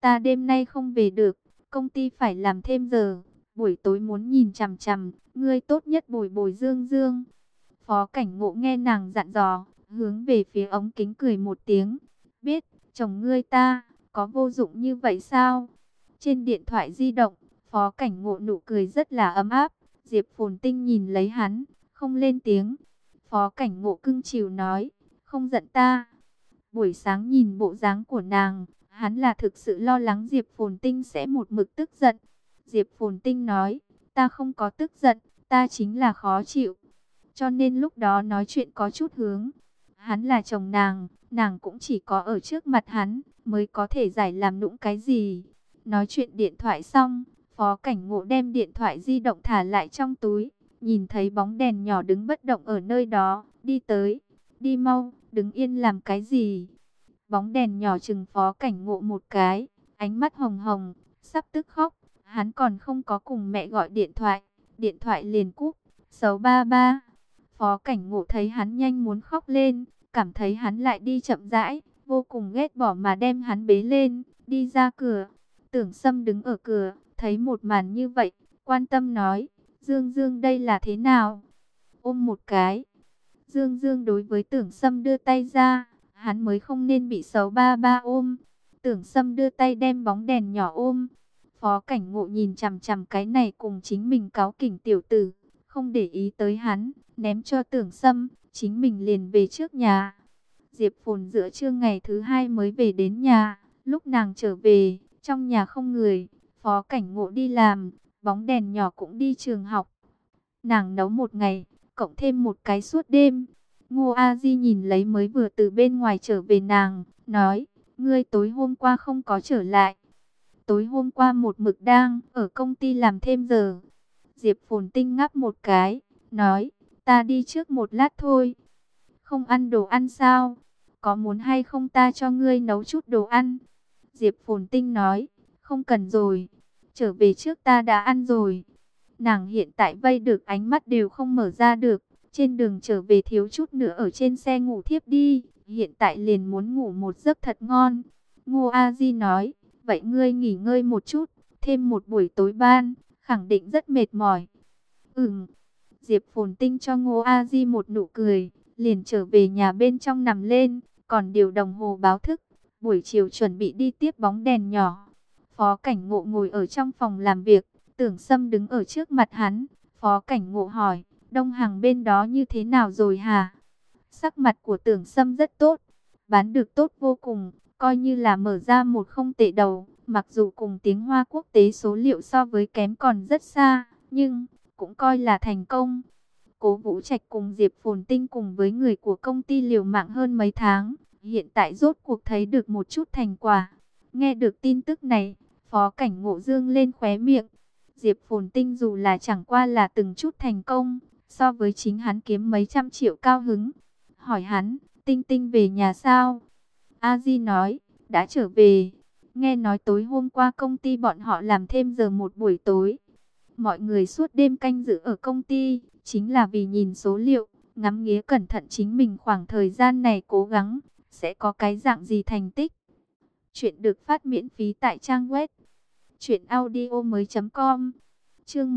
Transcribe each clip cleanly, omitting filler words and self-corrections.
ta đêm nay không về được, công ty phải làm thêm giờ, buổi tối muốn nhìn chằm chằm, ngươi tốt nhất bồi bồi Dương Dương. Phó Cảnh Ngộ nghe nàng dặn dò, hướng về phía ống kính cười một tiếng, biết, chồng ngươi ta, có vô dụng như vậy sao? Trên điện thoại di động, Phó Cảnh Ngộ nụ cười rất là ấm áp, Diệp Phồn Tinh nhìn lấy hắn, không lên tiếng. Phó Cảnh Ngộ cưng chiều nói, không giận ta. Buổi sáng nhìn bộ dáng của nàng, hắn là thực sự lo lắng Diệp Phồn Tinh sẽ một mực tức giận. Diệp Phồn Tinh nói, ta không có tức giận, ta chính là khó chịu. Cho nên lúc đó nói chuyện có chút hướng. Hắn là chồng nàng cũng chỉ có ở trước mặt hắn, mới có thể giải làm nũng cái gì. Nói chuyện điện thoại xong, Phó Cảnh Ngộ đem điện thoại di động thả lại trong túi. Nhìn thấy bóng đèn nhỏ đứng bất động ở nơi đó, đi tới, đi mau, đứng yên làm cái gì. Bóng đèn nhỏ chừng Phó Cảnh Ngộ một cái, ánh mắt hồng hồng, sắp tức khóc. Hắn còn không có cùng mẹ gọi điện thoại liền cúp. 633. Phó Cảnh Ngộ thấy hắn nhanh muốn khóc lên, cảm thấy hắn lại đi chậm rãi, vô cùng ghét bỏ mà đem hắn bế lên, đi ra cửa. Tưởng Sâm đứng ở cửa, thấy một màn như vậy, quan tâm nói, Dương Dương đây là thế nào? Ôm một cái. Dương Dương đối với Tưởng Sâm đưa tay ra, hắn mới không nên bị 633 ôm. Tưởng Sâm đưa tay đem bóng đèn nhỏ ôm. Phó Cảnh Ngộ nhìn chằm chằm cái này cùng chính mình cáu kỉnh tiểu tử, không để ý tới hắn, ném cho Tưởng Sâm, chính mình liền về trước nhà. Diệp Phồn giữa trưa ngày thứ hai mới về đến nhà, lúc nàng trở về, trong nhà không người, Phó Cảnh Ngộ đi làm, bóng đèn nhỏ cũng đi trường học. Nàng nấu một ngày, cộng thêm một cái suốt đêm. Ngô A Di nhìn lấy mới vừa từ bên ngoài trở về nàng, nói, ngươi tối hôm qua không có trở lại. Tối hôm qua một mực đang ở công ty làm thêm giờ. Diệp Phồn Tinh ngáp một cái, nói, ta đi trước một lát thôi. Không ăn đồ ăn sao? Có muốn hay không ta cho ngươi nấu chút đồ ăn? Diệp Phồn Tinh nói, không cần rồi. Trở về trước ta đã ăn rồi. Nàng hiện tại vây được ánh mắt đều không mở ra được. Trên đường trở về thiếu chút nữa ở trên xe ngủ thiếp đi. Hiện tại liền muốn ngủ một giấc thật ngon. Ngô A Di nói, vậy ngươi nghỉ ngơi một chút. Thêm một buổi tối ban, khẳng định rất mệt mỏi. Diệp Phồn Tinh cho Ngô A Di một nụ cười, liền trở về nhà bên trong nằm lên, còn điều đồng hồ báo thức, buổi chiều chuẩn bị đi tiếp bóng đèn nhỏ. Phó Cảnh Ngộ ngồi ở trong phòng làm việc, Tưởng Sâm đứng ở trước mặt hắn. Phó Cảnh Ngộ hỏi, Đông Hằng bên đó như thế nào rồi hả? Sắc mặt của Tưởng Sâm rất tốt, bán được tốt vô cùng, coi như là mở ra một không tệ đầu. Mặc dù cùng tiếng Hoa quốc tế số liệu so với kém còn rất xa, nhưng cũng coi là thành công. Cố Vũ Trạch cùng Diệp Phồn Tinh cùng với người của công ty liều mạng hơn mấy tháng, hiện tại rốt cuộc thấy được một chút thành quả. Nghe được tin tức này, Phó Cảnh Ngộ dương lên khóe miệng. Diệp Phồn Tinh dù là chẳng qua là từng chút thành công, so với chính hắn kiếm mấy trăm triệu cao hứng. Hỏi hắn, Tinh Tinh về nhà sao? A Di nói, đã trở về. Nghe nói tối hôm qua công ty bọn họ làm thêm giờ một buổi tối. Mọi người suốt đêm canh giữ ở công ty, chính là vì nhìn số liệu, ngắm nghía cẩn thận chính mình khoảng thời gian này cố gắng, sẽ có cái dạng gì thành tích. Chuyện được phát miễn phí tại trang web truyệnaudiomoi.com. Chương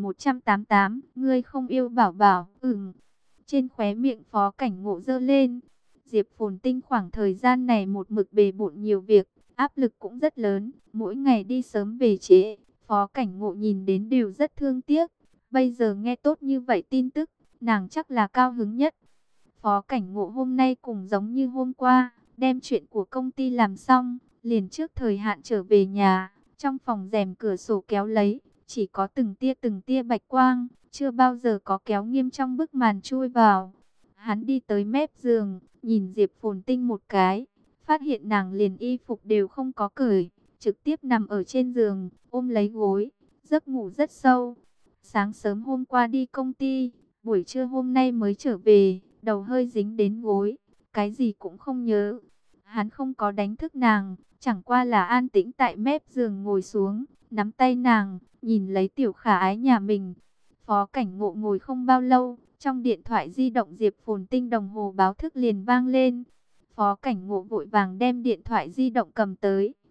1188, ngươi không yêu Bảo Bảo. Trên khóe miệng Phó Cảnh Ngộ giơ lên. Diệp Phồn Tinh khoảng thời gian này một mực bề bộn nhiều việc, áp lực cũng rất lớn, mỗi ngày đi sớm về trễ. Phó Cảnh Ngộ nhìn đến đều rất thương tiếc. Bây giờ nghe tốt như vậy tin tức, nàng chắc là cao hứng nhất. Phó Cảnh Ngộ hôm nay cũng giống như hôm qua, đem chuyện của công ty làm xong, liền trước thời hạn trở về nhà. Trong phòng rèm cửa sổ kéo lấy, chỉ có từng tia bạch quang, chưa bao giờ có kéo nghiêm trong bức màn chui vào. Hắn đi tới mép giường, nhìn Diệp Phồn Tinh một cái, phát hiện nàng liền y phục đều không có cởi, trực tiếp nằm ở trên giường, ôm lấy gối, giấc ngủ rất sâu. Sáng sớm hôm qua đi công ty, buổi trưa hôm nay mới trở về, đầu hơi dính đến gối, cái gì cũng không nhớ. Hắn không có đánh thức nàng, chẳng qua là an tĩnh tại mép giường ngồi xuống, nắm tay nàng, nhìn lấy tiểu khả ái nhà mình. Phó Cảnh Ngộ ngồi không bao lâu, trong điện thoại di động Diệp Phồn Tinh đồng hồ báo thức liền vang lên. Phó Cảnh Ngộ vội vàng đem điện thoại di động cầm tới,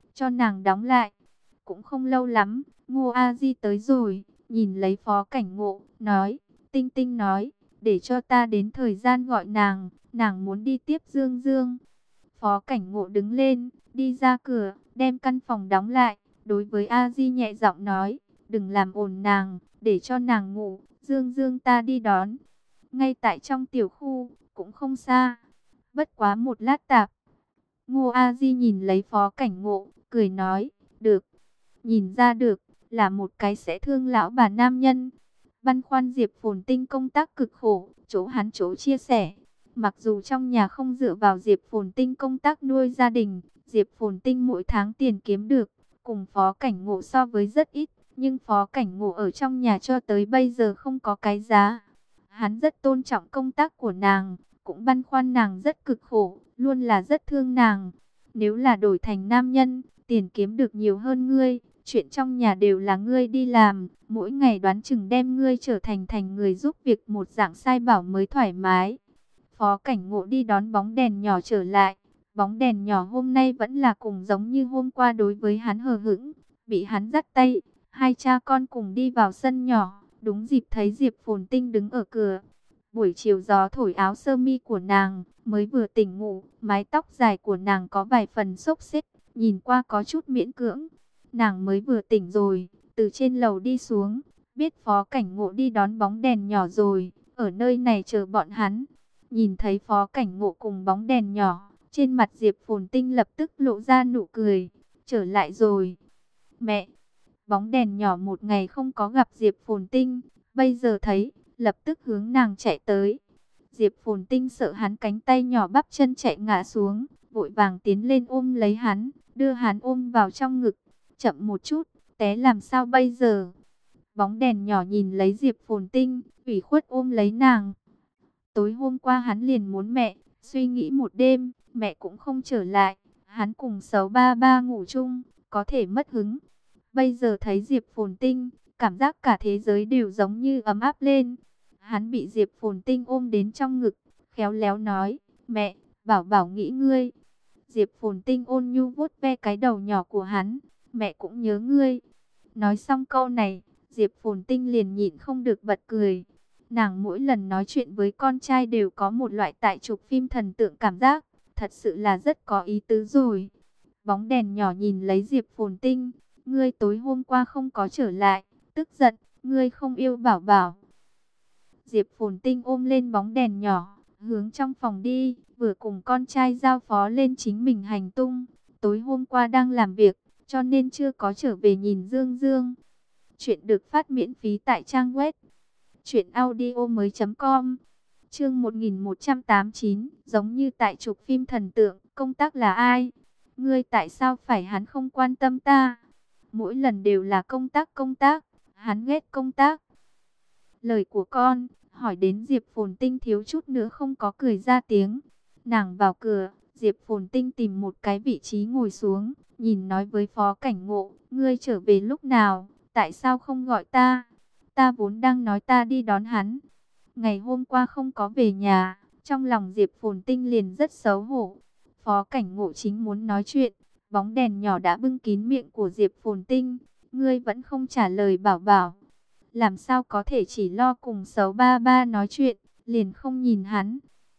cho nàng đóng lại. Cũng không lâu lắm, Ngô A Di tới rồi, nhìn lấy Phó Cảnh Ngộ, nói, Tinh Tinh nói, để cho ta đến thời gian gọi nàng muốn đi tiếp Dương Dương. Phó Cảnh Ngộ đứng lên, đi ra cửa, đem căn phòng đóng lại, đối với A Di nhẹ giọng nói, đừng làm ồn nàng, để cho nàng ngủ, Dương Dương ta đi đón. Ngay tại trong tiểu khu, cũng không xa, bất quá một lát tạp. Ngô A Di nhìn lấy Phó Cảnh Ngộ, cười nói, được, nhìn ra được, là một cái sẽ thương lão bà nam nhân. Băn khoăn Diệp Phồn Tinh công tác cực khổ, chỗ hắn chỗ chia sẻ. Mặc dù trong nhà không dựa vào Diệp Phồn Tinh công tác nuôi gia đình, Diệp Phồn Tinh mỗi tháng tiền kiếm được, cùng Phó Cảnh Ngộ so với rất ít. Nhưng Phó Cảnh Ngộ ở trong nhà cho tới bây giờ không có cái giá. Hắn rất tôn trọng công tác của nàng, cũng băn khoăn nàng rất cực khổ, luôn là rất thương nàng. Nếu là đổi thành nam nhân, tiền kiếm được nhiều hơn ngươi, chuyện trong nhà đều là ngươi đi làm, mỗi ngày đoán chừng đem ngươi trở thành người giúp việc một dạng sai bảo mới thoải mái. Phó Cảnh Ngộ đi đón bóng đèn nhỏ trở lại, bóng đèn nhỏ hôm nay vẫn là cùng giống như hôm qua đối với hắn hờ hững, bị hắn dắt tay, hai cha con cùng đi vào sân nhỏ, đúng dịp thấy Diệp Phồn Tinh đứng ở cửa. Buổi chiều gió thổi áo sơ mi của nàng, mới vừa tỉnh ngủ, mái tóc dài của nàng có vài phần xốc xếch, nhìn qua có chút miễn cưỡng. Nàng mới vừa tỉnh rồi, từ trên lầu đi xuống, biết Phó Cảnh Ngộ đi đón bóng đèn nhỏ rồi, ở nơi này chờ bọn hắn. Nhìn thấy Phó Cảnh Ngộ cùng bóng đèn nhỏ, trên mặt Diệp Phồn Tinh lập tức lộ ra nụ cười, trở lại rồi. Mẹ, bóng đèn nhỏ một ngày không có gặp Diệp Phồn Tinh, bây giờ thấy, lập tức hướng nàng chạy tới. Diệp Phồn Tinh sợ hắn cánh tay nhỏ bắp chân chạy ngã xuống, vội vàng tiến lên ôm lấy hắn, đưa hắn ôm vào trong ngực. Chậm một chút, té làm sao bây giờ? Bóng đèn nhỏ nhìn lấy Diệp Phồn Tinh, ủy khuất ôm lấy nàng. Tối hôm qua hắn liền muốn mẹ, suy nghĩ một đêm, mẹ cũng không trở lại. Hắn cùng Sấu ba ba ngủ chung, có thể mất hứng. Bây giờ thấy Diệp Phồn Tinh, cảm giác cả thế giới đều giống như ấm áp lên. Hắn bị Diệp Phồn Tinh ôm đến trong ngực, khéo léo nói, mẹ, bảo bảo nghĩ ngươi. Diệp Phồn Tinh ôn nhu vuốt ve cái đầu nhỏ của hắn, mẹ cũng nhớ ngươi. Nói xong câu này, Diệp Phồn Tinh liền nhịn không được bật cười. Nàng mỗi lần nói chuyện với con trai đều có một loại tại chụp phim thần tượng cảm giác, thật sự là rất có ý tứ rồi. Bóng đèn nhỏ nhìn lấy Diệp Phồn Tinh, ngươi tối hôm qua không có trở lại, tức giận, ngươi không yêu bảo bảo. Diệp Phồn Tinh ôm lên bóng đèn nhỏ, hướng trong phòng đi, vừa cùng con trai giao phó lên chính mình hành tung. Tối hôm qua đang làm việc, cho nên chưa có trở về nhìn Dương Dương. Chuyện được phát miễn phí tại trang web truyệnaudiomoi.com. Chương 1189, giống như tại chụp phim thần tượng, công tác là ai? Ngươi tại sao phải hắn không quan tâm ta? Mỗi lần đều là công tác, hắn ghét công tác. Lời của con, hỏi đến Diệp Phồn Tinh thiếu chút nữa không có cười ra tiếng. Nàng vào cửa, Diệp Phồn Tinh tìm một cái vị trí ngồi xuống, nhìn nói với Phó Cảnh Ngộ, ngươi trở về lúc nào, tại sao không gọi ta? Ta vốn đang nói ta đi đón hắn. Ngày hôm qua không có về nhà, trong lòng Diệp Phồn Tinh liền rất xấu hổ. Phó Cảnh Ngộ chính muốn nói chuyện, bóng đèn nhỏ đã bưng kín miệng của Diệp Phồn Tinh. Ngươi vẫn không trả lời bảo bảo. Làm sao có thể chỉ lo cùng Sấu ba ba nói chuyện, liền không nhìn hắn.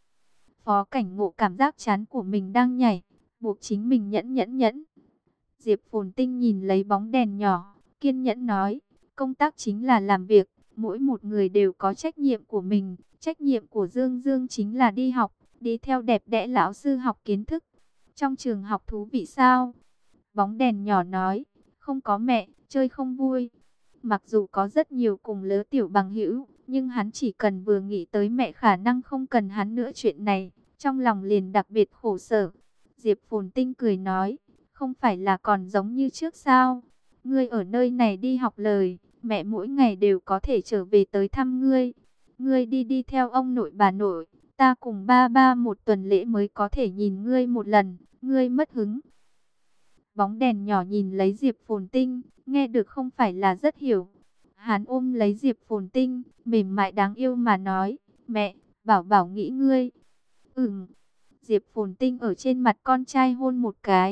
Phó Cảnh Ngộ cảm giác chán của mình đang nhảy, buộc chính mình nhẫn. Diệp Phồn Tinh nhìn lấy bóng đèn nhỏ, kiên nhẫn nói, công tác chính là làm việc, mỗi một người đều có trách nhiệm của mình. Trách nhiệm của Dương Dương chính là đi học, đi theo đẹp đẽ lão sư học kiến thức. Trong trường học thú vị sao? Bóng đèn nhỏ nói, không có mẹ, chơi không vui. Mặc dù có rất nhiều cùng lứa tiểu bằng hữu, nhưng hắn chỉ cần vừa nghĩ tới mẹ khả năng không cần hắn nữa chuyện này, trong lòng liền đặc biệt khổ sở. Diệp Phồn Tinh cười nói, không phải là còn giống như trước sao? Ngươi ở nơi này đi học lời, mẹ mỗi ngày đều có thể trở về tới thăm ngươi. Ngươi đi theo ông nội bà nội, ta cùng ba ba một tuần lễ mới có thể nhìn ngươi một lần, ngươi mất hứng. Bóng đèn nhỏ nhìn lấy Diệp Phồn Tinh, nghe được không phải là rất hiểu. Hắn ôm lấy Diệp Phồn Tinh, mềm mại đáng yêu mà nói, mẹ, bảo bảo nghĩ ngươi. Diệp Phồn Tinh ở trên mặt con trai hôn một cái.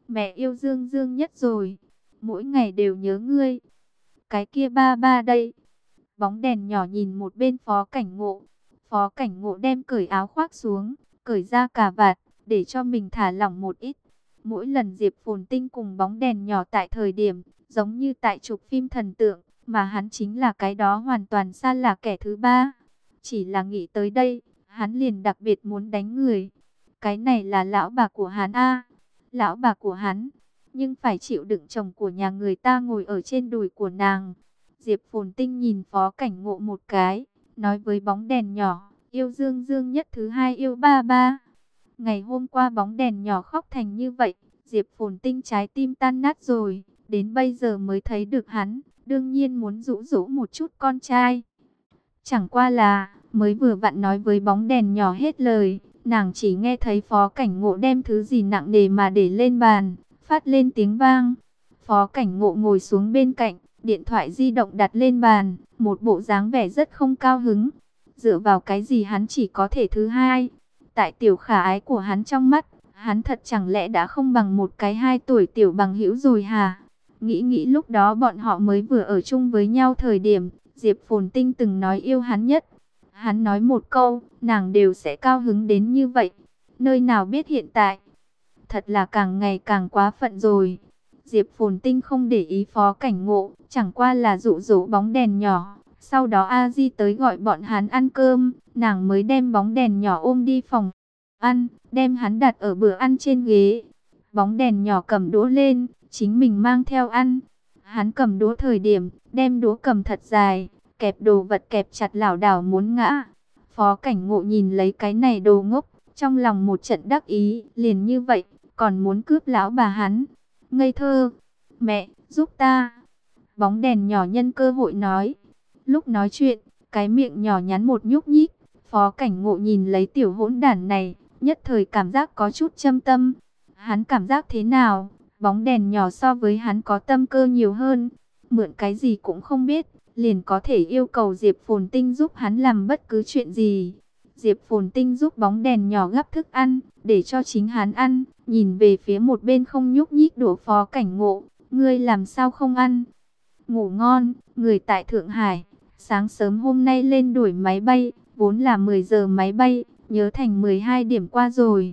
Mẹ yêu Dương Dương nhất rồi, mỗi ngày đều nhớ ngươi. Cái kia ba ba đây. Bóng đèn nhỏ nhìn một bên Phó Cảnh Ngộ. Phó Cảnh Ngộ đem cởi áo khoác xuống, cởi ra cà vạt, để cho mình thả lỏng một ít. Mỗi lần Diệp Phồn Tinh cùng bóng đèn nhỏ tại thời điểm, giống như tại chụp phim thần tượng, mà hắn chính là cái đó hoàn toàn xa lạ kẻ thứ ba. Chỉ là nghĩ tới đây, hắn liền đặc biệt muốn đánh người. Cái này là lão bà của hắn a, lão bà của hắn, nhưng phải chịu đựng chồng của nhà người ta ngồi ở trên đùi của nàng. Diệp Phồn Tinh nhìn Phó Cảnh Ngộ một cái, nói với bóng đèn nhỏ, yêu Dương Dương nhất, thứ hai yêu ba ba. Ngày hôm qua bóng đèn nhỏ khóc thành như vậy, Diệp Phồn Tinh trái tim tan nát rồi, đến bây giờ mới thấy được hắn, đương nhiên muốn dỗ dỗ một chút con trai. Chẳng qua là, mới vừa vặn nói với bóng đèn nhỏ hết lời, nàng chỉ nghe thấy Phó Cảnh Ngộ đem thứ gì nặng nề mà để lên bàn, phát lên tiếng vang. Phó Cảnh Ngộ ngồi xuống bên cạnh, điện thoại di động đặt lên bàn, một bộ dáng vẻ rất không cao hứng. Dựa vào cái gì hắn chỉ có thể thứ hai? Tại tiểu khả ái của hắn trong mắt, hắn thật chẳng lẽ đã không bằng một cái 2 tuổi tiểu bằng hữu rồi hả? Nghĩ lúc đó bọn họ mới vừa ở chung với nhau thời điểm, Diệp Phồn Tinh từng nói yêu hắn nhất. Hắn nói một câu, nàng đều sẽ cao hứng đến như vậy. Nơi nào biết hiện tại, thật là càng ngày càng quá phận rồi. Diệp Phồn Tinh không để ý Phó Cảnh Ngộ, chẳng qua là dụ dỗ bóng đèn nhỏ. Sau đó A Di tới gọi bọn hắn ăn cơm, nàng mới đem bóng đèn nhỏ ôm đi phòng ăn, đem hắn đặt ở bữa ăn trên ghế. Bóng đèn nhỏ cầm đũa lên, chính mình mang theo ăn. Hắn cầm đũa thời điểm, đem đũa cầm thật dài, kẹp đồ vật kẹp chặt lảo đảo muốn ngã. Phó Cảnh Ngộ nhìn lấy cái này đồ ngốc, trong lòng một trận đắc ý, liền như vậy, còn muốn cướp lão bà hắn. Ngây thơ, mẹ, giúp ta. Bóng đèn nhỏ nhân cơ hội nói. Lúc nói chuyện, cái miệng nhỏ nhắn một nhúc nhích. Phó Cảnh Ngộ nhìn lấy tiểu hỗn đản này, nhất thời cảm giác có chút châm tâm. Hắn cảm giác thế nào? Bóng đèn nhỏ so với hắn có tâm cơ nhiều hơn. Mượn cái gì cũng không biết, liền có thể yêu cầu Diệp Phồn Tinh giúp hắn làm bất cứ chuyện gì. Diệp Phồn Tinh giúp bóng đèn nhỏ gắp thức ăn, để cho chính hắn ăn. Nhìn về phía một bên không nhúc nhích đổ Phó Cảnh Ngộ. Ngươi làm sao không ăn? Ngủ ngon, người tại Thượng Hải. Sáng sớm hôm nay lên đuổi máy bay, vốn là 10 giờ máy bay, nhớ thành 12 điểm qua rồi.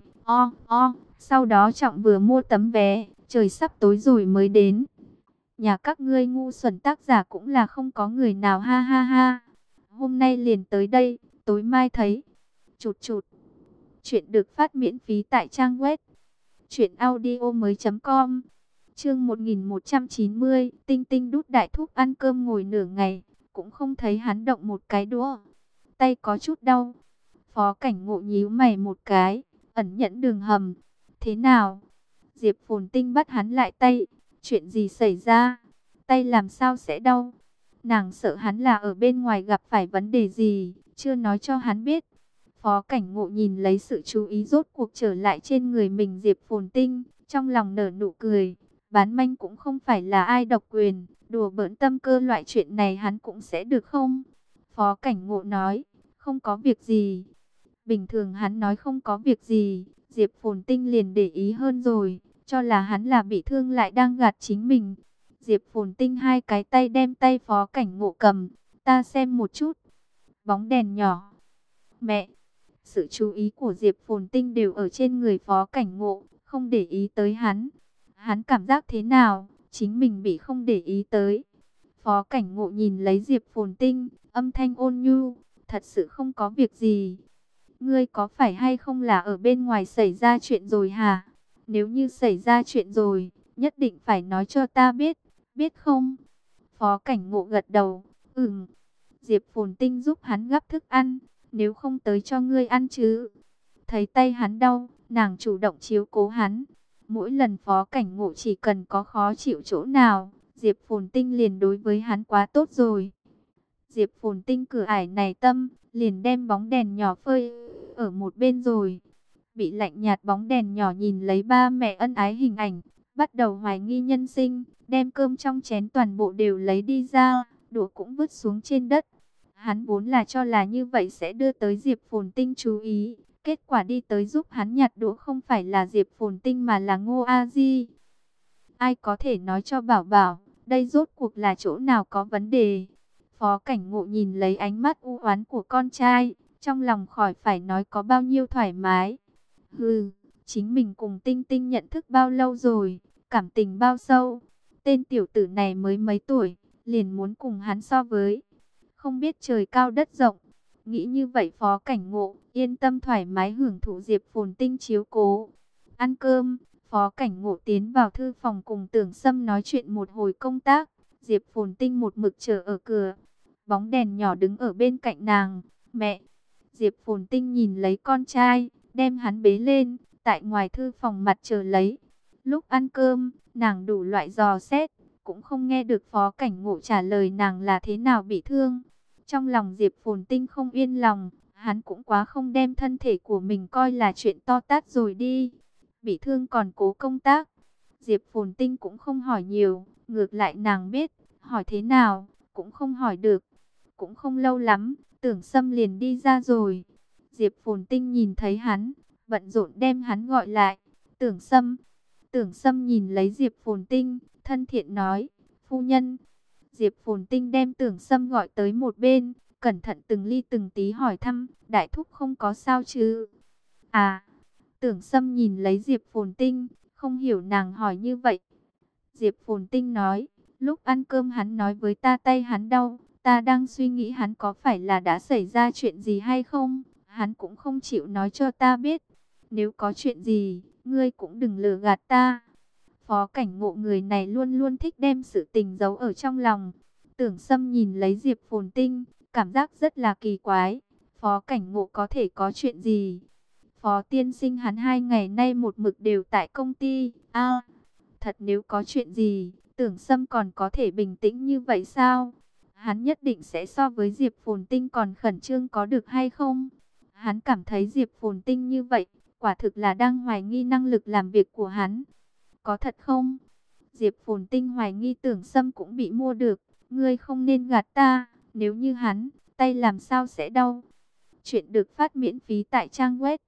Sau đó Trọng vừa mua tấm vé, trời sắp tối rồi mới đến. Nhà các ngươi ngu xuẩn, tác giả cũng là không có người nào, ha ha ha. Hôm nay liền tới đây, tối mai thấy. Chụt chụt. Chuyện được phát miễn phí tại trang web truyệnaudiomoi.com. Chương 1190, Tinh Tinh đút đại thúc ăn cơm ngồi nửa ngày, cũng không thấy hắn động một cái đũa. Tay có chút đau. Phó Cảnh Ngộ nhíu mày một cái, ẩn nhẫn đường hầm. Thế nào? Diệp Phồn Tinh bắt hắn lại tay. Chuyện gì xảy ra? Tay làm sao sẽ đau? Nàng sợ hắn là ở bên ngoài gặp phải vấn đề gì, chưa nói cho hắn biết. Phó Cảnh Ngộ nhìn lấy sự chú ý rốt cuộc trở lại trên người mình Diệp Phồn Tinh, trong lòng nở nụ cười. Bán manh cũng không phải là ai độc quyền, đùa bỡn tâm cơ loại chuyện này hắn cũng sẽ được không? Phó Cảnh Ngộ nói, không có việc gì. Bình thường hắn nói không có việc gì, Diệp Phồn Tinh liền để ý hơn rồi, cho là hắn là bị thương lại đang gạt chính mình. Diệp Phồn Tinh hai cái tay đem tay Phó Cảnh Ngộ cầm, ta xem một chút. Bóng đèn nhỏ. Mẹ, sự chú ý của Diệp Phồn Tinh đều ở trên người Phó Cảnh Ngộ, không để ý tới hắn. Hắn cảm giác thế nào? Chính mình bị không để ý tới. Phó Cảnh Ngộ nhìn lấy Diệp Phồn Tinh, âm thanh ôn nhu, thật sự không có việc gì. Ngươi có phải hay không là ở bên ngoài xảy ra chuyện rồi hả? Nếu như xảy ra chuyện rồi, nhất định phải nói cho ta biết, biết không? Phó Cảnh Ngộ gật đầu, Diệp Phồn Tinh giúp hắn gắp thức ăn, nếu không tới cho ngươi ăn chứ. Thấy tay hắn đau, nàng chủ động chiếu cố hắn. Mỗi lần Phó Cảnh Ngộ chỉ cần có khó chịu chỗ nào, Diệp Phồn Tinh liền đối với hắn quá tốt rồi. Diệp Phồn Tinh cửa ải này tâm, liền đem bóng đèn nhỏ phơi ở một bên rồi. Bị lạnh nhạt bóng đèn nhỏ nhìn lấy ba mẹ ân ái hình ảnh, bắt đầu hoài nghi nhân sinh, đem cơm trong chén toàn bộ đều lấy đi ra, đũa cũng vứt xuống trên đất. Hắn vốn là cho là như vậy sẽ đưa tới Diệp Phồn Tinh chú ý. Kết quả đi tới giúp hắn nhặt đũa không phải là Diệp Phồn Tinh mà là Ngô A Di. Ai có thể nói cho Bảo Bảo, đây rốt cuộc là chỗ nào có vấn đề? Phó Cảnh Ngộ nhìn lấy ánh mắt u oán của con trai, trong lòng khỏi phải nói có bao nhiêu thoải mái. Hừ, chính mình cùng Tinh Tinh nhận thức bao lâu rồi, cảm tình bao sâu. Tên tiểu tử này mới mấy tuổi, liền muốn cùng hắn so với. Không biết trời cao đất rộng. Nghĩ như vậy Phó Cảnh Ngộ yên tâm thoải mái hưởng thụ Diệp Phồn Tinh chiếu cố. Ăn cơm, Phó Cảnh Ngộ tiến vào thư phòng cùng Tưởng Sâm nói chuyện một hồi công tác. Diệp Phồn Tinh một mực chờ ở cửa. Bóng đèn nhỏ đứng ở bên cạnh nàng. Mẹ! Diệp Phồn Tinh nhìn lấy con trai, đem hắn bế lên, tại ngoài thư phòng mặt chờ lấy. Lúc ăn cơm, nàng đủ loại dò xét, cũng không nghe được Phó Cảnh Ngộ trả lời nàng là thế nào bị thương. Trong lòng Diệp Phồn Tinh không yên lòng, hắn cũng quá không đem thân thể của mình coi là chuyện to tát rồi đi. Bị thương còn cố công tác. Diệp Phồn Tinh cũng không hỏi nhiều, ngược lại nàng biết, hỏi thế nào, cũng không hỏi được. Cũng không lâu lắm, Tưởng Sâm liền đi ra rồi. Diệp Phồn Tinh nhìn thấy hắn, bận rộn đem hắn gọi lại. Tưởng Sâm. Tưởng Sâm nhìn lấy Diệp Phồn Tinh, thân thiện nói, phu nhân. Diệp Phồn Tinh đem Tưởng Sâm gọi tới một bên, cẩn thận từng ly từng tí hỏi thăm, đại thúc không có sao chứ? À, Tưởng Sâm nhìn lấy Diệp Phồn Tinh, không hiểu nàng hỏi như vậy. Diệp Phồn Tinh nói, lúc ăn cơm hắn nói với ta tay hắn đau, ta đang suy nghĩ hắn có phải là đã xảy ra chuyện gì hay không, hắn cũng không chịu nói cho ta biết. Nếu có chuyện gì, ngươi cũng đừng lừa gạt ta. Phó Cảnh Ngộ người này luôn luôn thích đem sự tình giấu ở trong lòng. Tưởng Sâm nhìn lấy Diệp Phồn Tinh, cảm giác rất là kỳ quái. Phó Cảnh Ngộ có thể có chuyện gì? Phó tiên sinh hắn 2 ngày nay một mực đều tại công ty. Thật nếu có chuyện gì, Tưởng Sâm còn có thể bình tĩnh như vậy sao? Hắn nhất định sẽ so với Diệp Phồn Tinh còn khẩn trương có được hay không? Hắn cảm thấy Diệp Phồn Tinh như vậy, quả thực là đang hoài nghi năng lực làm việc của hắn. Có thật không? Diệp Phồn Tinh hoài nghi Tưởng Sâm cũng bị mua được. Ngươi không nên gạt ta, nếu như hắn, tay làm sao sẽ đau? Chuyện được phát miễn phí tại trang web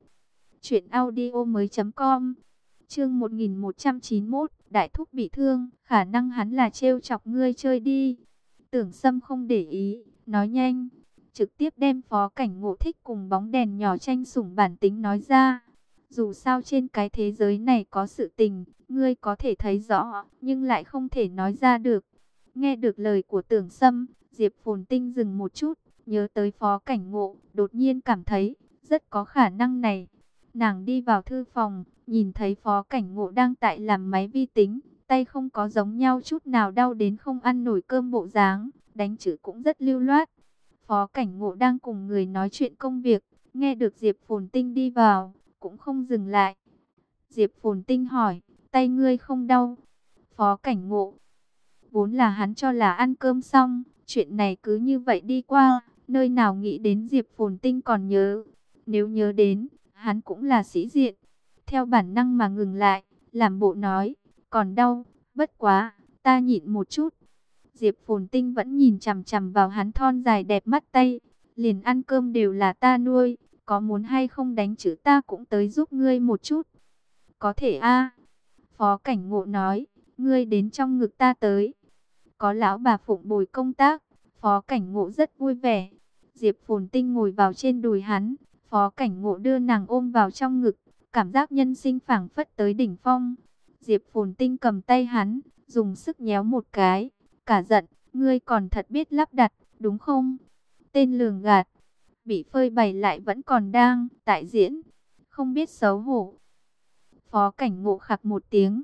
truyệnaudiomoi.com. Chương 1191, đại thúc bị thương, khả năng hắn là trêu chọc ngươi chơi đi. Tưởng Sâm không để ý, nói nhanh, trực tiếp đem Phó Cảnh Ngộ thích cùng bóng đèn nhỏ tranh sủng bản tính nói ra. Dù sao trên cái thế giới này có sự tình, ngươi có thể thấy rõ, nhưng lại không thể nói ra được. Nghe được lời của Tưởng Sâm, Diệp Phồn Tinh dừng một chút, nhớ tới Phó Cảnh Ngộ, đột nhiên cảm thấy, rất có khả năng này. Nàng đi vào thư phòng, nhìn thấy Phó Cảnh Ngộ đang tại làm máy vi tính, tay không có giống nhau chút nào đau đến không ăn nổi cơm bộ dáng, đánh chữ cũng rất lưu loát. Phó Cảnh Ngộ đang cùng người nói chuyện công việc, nghe được Diệp Phồn Tinh đi vào, cũng không dừng lại. Diệp Phồn Tinh hỏi, tay ngươi không đau? Phó Cảnh Ngộ, vốn là hắn cho là ăn cơm xong, chuyện này cứ như vậy đi qua, nơi nào nghĩ đến Diệp Phồn Tinh còn nhớ. Nếu nhớ đến, hắn cũng là sĩ diện. Theo bản năng mà ngừng lại, làm bộ nói, còn đau, bất quá, ta nhịn một chút. Diệp Phồn Tinh vẫn nhìn chằm chằm vào hắn thon dài đẹp mắt tay, liền ăn cơm đều là ta nuôi, có muốn hay không đánh chữ ta cũng tới giúp ngươi một chút. Có thể a. Phó Cảnh Ngộ nói, ngươi đến trong ngực ta tới. Có lão bà phụng bồi công tác, Phó Cảnh Ngộ rất vui vẻ. Diệp Phồn Tinh ngồi vào trên đùi hắn, Phó Cảnh Ngộ đưa nàng ôm vào trong ngực, cảm giác nhân sinh phảng phất tới đỉnh phong. Diệp Phồn Tinh cầm tay hắn, dùng sức nhéo một cái, cả giận, ngươi còn thật biết lắp đặt, đúng không? Tên lường gạt, bị phơi bày lại vẫn còn đang tại diễn, không biết xấu hổ. Phó Cảnh Ngộ khặc một tiếng,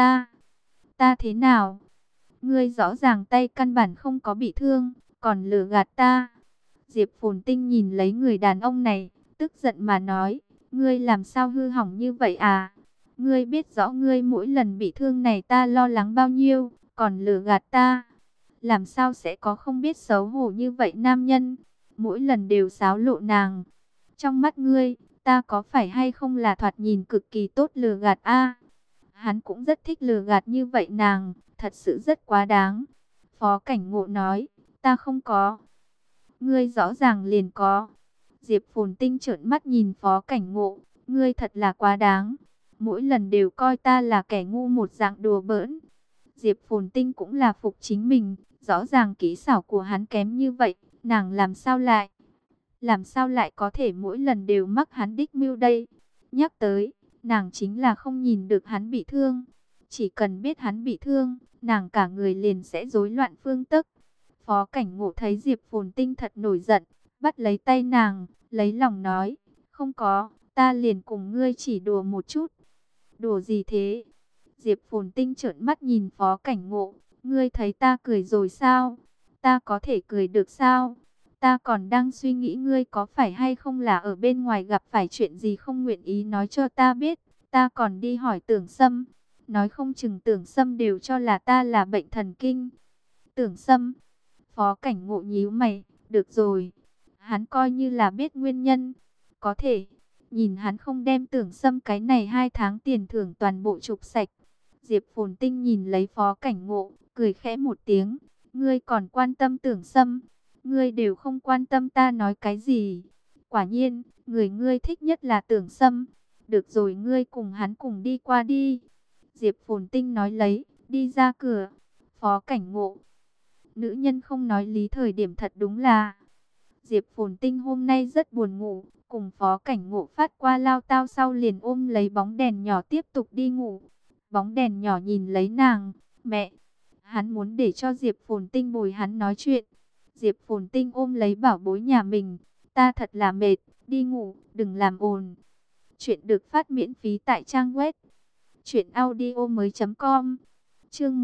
ta thế nào? Ngươi rõ ràng tay căn bản không có bị thương, còn lừa gạt ta. Diệp Phồn Tinh nhìn lấy người đàn ông này, tức giận mà nói, ngươi làm sao hư hỏng như vậy à? Ngươi biết rõ ngươi mỗi lần bị thương này ta lo lắng bao nhiêu, còn lừa gạt ta. Làm sao sẽ có không biết xấu hổ như vậy nam nhân, mỗi lần đều xáo lộ nàng. Trong mắt ngươi, ta có phải hay không là thoạt nhìn cực kỳ tốt lừa gạt a? Hắn cũng rất thích lừa gạt như vậy nàng, thật sự rất quá đáng. Phó Cảnh Ngộ nói, ta không có. Ngươi rõ ràng liền có. Diệp Phồn Tinh trợn mắt nhìn Phó Cảnh Ngộ, ngươi thật là quá đáng. Mỗi lần đều coi ta là kẻ ngu một dạng đùa bỡn. Diệp Phồn Tinh cũng là phục chính mình, rõ ràng kỹ xảo của hắn kém như vậy, nàng làm sao lại có thể mỗi lần đều mắc hắn đích mưu đây? Nhắc tới, nàng chính là không nhìn được hắn bị thương. Chỉ cần biết hắn bị thương, nàng cả người liền sẽ rối loạn phương tức. Phó Cảnh Ngộ thấy Diệp Phồn Tinh thật nổi giận, bắt lấy tay nàng, lấy lòng nói, không có, ta liền cùng ngươi chỉ đùa một chút. Đùa gì thế? Diệp Phồn Tinh trợn mắt nhìn Phó Cảnh Ngộ, ngươi thấy ta cười rồi sao? Ta có thể cười được sao? Ta còn đang suy nghĩ ngươi có phải hay không là ở bên ngoài gặp phải chuyện gì không nguyện ý nói cho ta biết. Ta còn đi hỏi Tưởng Sâm, nói không chừng Tưởng Sâm đều cho là ta là bệnh thần kinh. Tưởng Sâm, Phó Cảnh Ngộ nhíu mày, được rồi, hắn coi như là biết nguyên nhân. Có thể, nhìn hắn không đem Tưởng Sâm cái này 2 tháng tiền thưởng toàn bộ chụp sạch. Diệp Phồn Tinh nhìn lấy Phó Cảnh Ngộ, cười khẽ một tiếng, ngươi còn quan tâm Tưởng Sâm, ngươi đều không quan tâm ta nói cái gì. Quả nhiên, người ngươi thích nhất là Tưởng Sâm. Được rồi, ngươi cùng hắn cùng đi qua đi. Diệp Phồn Tinh nói lấy, đi ra cửa. Phó Cảnh Ngộ, nữ nhân không nói lý thời điểm thật đúng là. Diệp Phồn Tinh hôm nay rất buồn ngủ, cùng Phó Cảnh Ngộ phát qua lao tao sau liền ôm lấy bóng đèn nhỏ tiếp tục đi ngủ. Bóng đèn nhỏ nhìn lấy nàng, mẹ, hắn muốn để cho Diệp Phồn Tinh bồi hắn nói chuyện. Diệp Phồn Tinh ôm lấy bảo bối nhà mình, ta thật là mệt, đi ngủ, đừng làm ồn. Chuyện được phát miễn phí tại trang web truyệnaudiomoi.com. Chương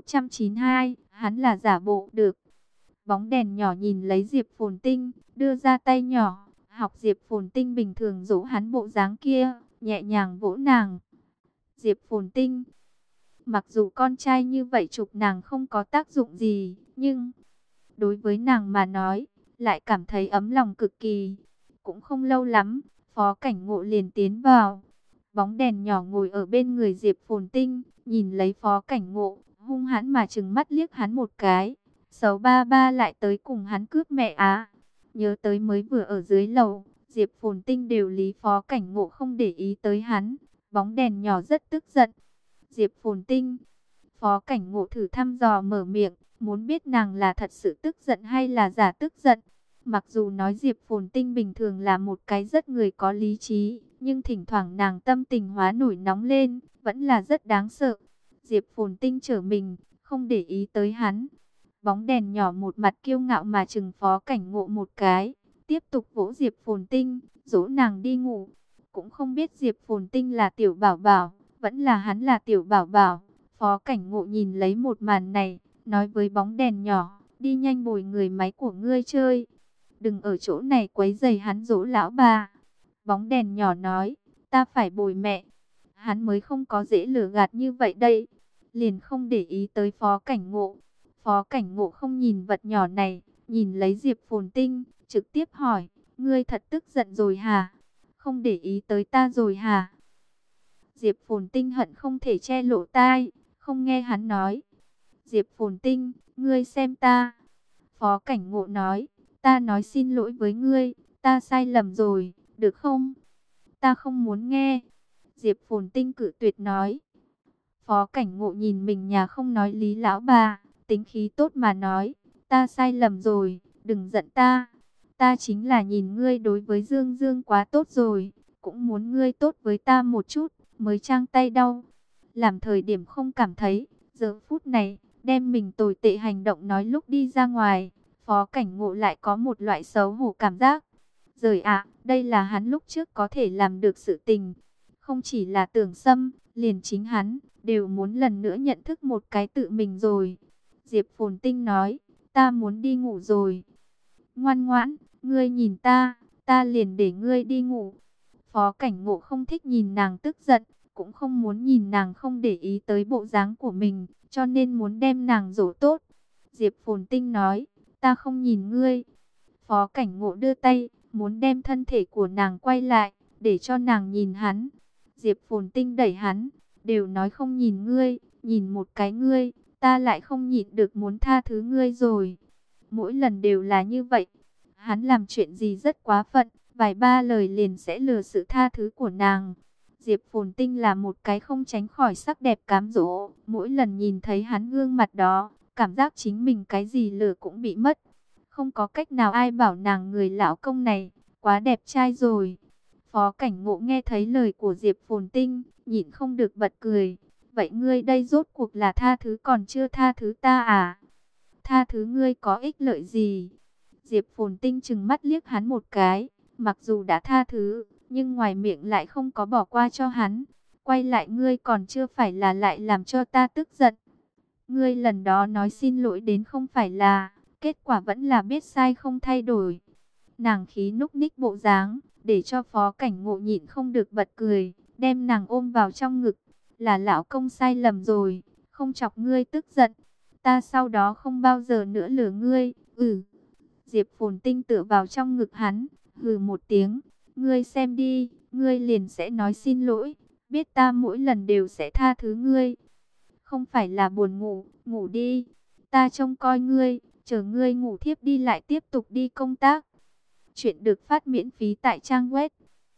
1192, hắn là giả bộ được. Bóng đèn nhỏ nhìn lấy Diệp Phồn Tinh, đưa ra tay nhỏ, học Diệp Phồn Tinh bình thường dỗ hắn bộ dáng kia, nhẹ nhàng vỗ nàng. Diệp Phồn Tinh, mặc dù con trai như vậy chụp nàng không có tác dụng gì, nhưng đối với nàng mà nói, lại cảm thấy ấm lòng cực kỳ. Cũng không lâu lắm, Phó Cảnh Ngộ liền tiến vào. Bóng đèn nhỏ ngồi ở bên người Diệp Phồn Tinh, nhìn lấy Phó Cảnh Ngộ, hung hãn mà trừng mắt liếc hắn một cái. Xấu ba ba lại tới cùng hắn cướp mẹ á. Nhớ tới mới vừa ở dưới lầu, Diệp Phồn Tinh đều lý Phó Cảnh Ngộ không để ý tới hắn. Bóng đèn nhỏ rất tức giận. Diệp Phồn Tinh, Phó Cảnh Ngộ thử thăm dò mở miệng, muốn biết nàng là thật sự tức giận hay là giả tức giận. Mặc dù nói Diệp Phồn Tinh bình thường là một cái rất người có lý trí, nhưng thỉnh thoảng nàng tâm tình hóa nổi nóng lên, vẫn là rất đáng sợ. Diệp Phồn Tinh trở mình, không để ý tới hắn. Bóng đèn nhỏ một mặt kiêu ngạo mà trừng Phó Cảnh Ngộ một cái, tiếp tục vỗ Diệp Phồn Tinh, dỗ nàng đi ngủ. Cũng không biết Diệp Phồn Tinh là tiểu bảo bảo, vẫn là hắn là tiểu bảo bảo. Phó Cảnh Ngộ nhìn lấy một màn này, nói với bóng đèn nhỏ, đi nhanh bồi người máy của ngươi chơi. Đừng ở chỗ này quấy rầy hắn dỗ lão bà. Bóng đèn nhỏ nói, ta phải bồi mẹ. Hắn mới không có dễ lừa gạt như vậy đây. Liền không để ý tới Phó Cảnh Ngộ. Phó Cảnh Ngộ không nhìn vật nhỏ này, nhìn lấy Diệp Phồn Tinh, trực tiếp hỏi, ngươi thật tức giận rồi hả? Không để ý tới ta rồi hả? Diệp Phồn Tinh hận không thể che lỗ tai, không nghe hắn nói. Diệp Phồn Tinh, ngươi xem ta. Phó Cảnh Ngộ nói, ta nói xin lỗi với ngươi, ta sai lầm rồi, được không? Ta không muốn nghe. Diệp Phồn Tinh cự tuyệt nói. Phó Cảnh Ngộ nhìn mình nhà không nói lý lão bà, tính khí tốt mà nói, ta sai lầm rồi, đừng giận ta. Ta chính là nhìn ngươi đối với Dương Dương quá tốt rồi, cũng muốn ngươi tốt với ta một chút, mới trang tay đau. Làm thời điểm không cảm thấy, giờ phút này, đem mình tồi tệ hành động nói lúc đi ra ngoài, Phó Cảnh Ngộ lại có một loại xấu hổ cảm giác. Rời ạ, đây là hắn lúc trước có thể làm được sự tình. Không chỉ là Tưởng Sâm, liền chính hắn, đều muốn lần nữa nhận thức một cái tự mình rồi. Diệp Phồn Tinh nói, ta muốn đi ngủ rồi. Ngoan ngoãn, ngươi nhìn ta liền để ngươi đi ngủ. Phó Cảnh Ngộ không thích nhìn nàng tức giận, cũng không muốn nhìn nàng không để ý tới bộ dáng của mình, cho nên muốn đem nàng dỗ tốt. Diệp Phồn Tinh nói, ta không nhìn ngươi. Phó Cảnh Ngộ đưa tay, muốn đem thân thể của nàng quay lại, để cho nàng nhìn hắn. Diệp Phồn Tinh đẩy hắn, đều nói không nhìn ngươi, nhìn một cái ngươi, ta lại không nhịn được muốn tha thứ ngươi rồi. Mỗi lần đều là như vậy. Hắn làm chuyện gì rất quá phận, vài ba lời liền sẽ lừa sự tha thứ của nàng. Diệp Phồn Tinh là một cái không tránh khỏi sắc đẹp cám dỗ. Mỗi lần nhìn thấy hắn gương mặt đó, cảm giác chính mình cái gì lửa cũng bị mất. Không có cách nào, ai bảo nàng người lão công này quá đẹp trai rồi. Phó Cảnh Ngộ nghe thấy lời của Diệp Phồn Tinh, nhịn không được bật cười. Vậy ngươi đây rốt cuộc là tha thứ còn chưa tha thứ ta à? Tha thứ ngươi có ích lợi gì? Diệp Phồn Tinh trừng mắt liếc hắn một cái. Mặc dù đã tha thứ, nhưng ngoài miệng lại không có bỏ qua cho hắn. Quay lại, ngươi còn chưa phải là lại làm cho ta tức giận. Ngươi lần đó nói xin lỗi đến không phải là, kết quả vẫn là biết sai không thay đổi. Nàng khí núc ních bộ dáng, để cho Phó Cảnh Ngộ nhịn không được bật cười, đem nàng ôm vào trong ngực. Là lão công sai lầm rồi, không chọc ngươi tức giận. Ta sau đó không bao giờ nữa lừa ngươi. Diệp Phồn Tinh tựa vào trong ngực hắn, hừ một tiếng. Ngươi xem đi, ngươi liền sẽ nói xin lỗi. Biết ta mỗi lần đều sẽ tha thứ ngươi. Không phải là buồn ngủ, ngủ đi. Ta trông coi ngươi, chờ ngươi ngủ thiếp đi lại tiếp tục đi công tác. Chuyện được phát miễn phí tại trang web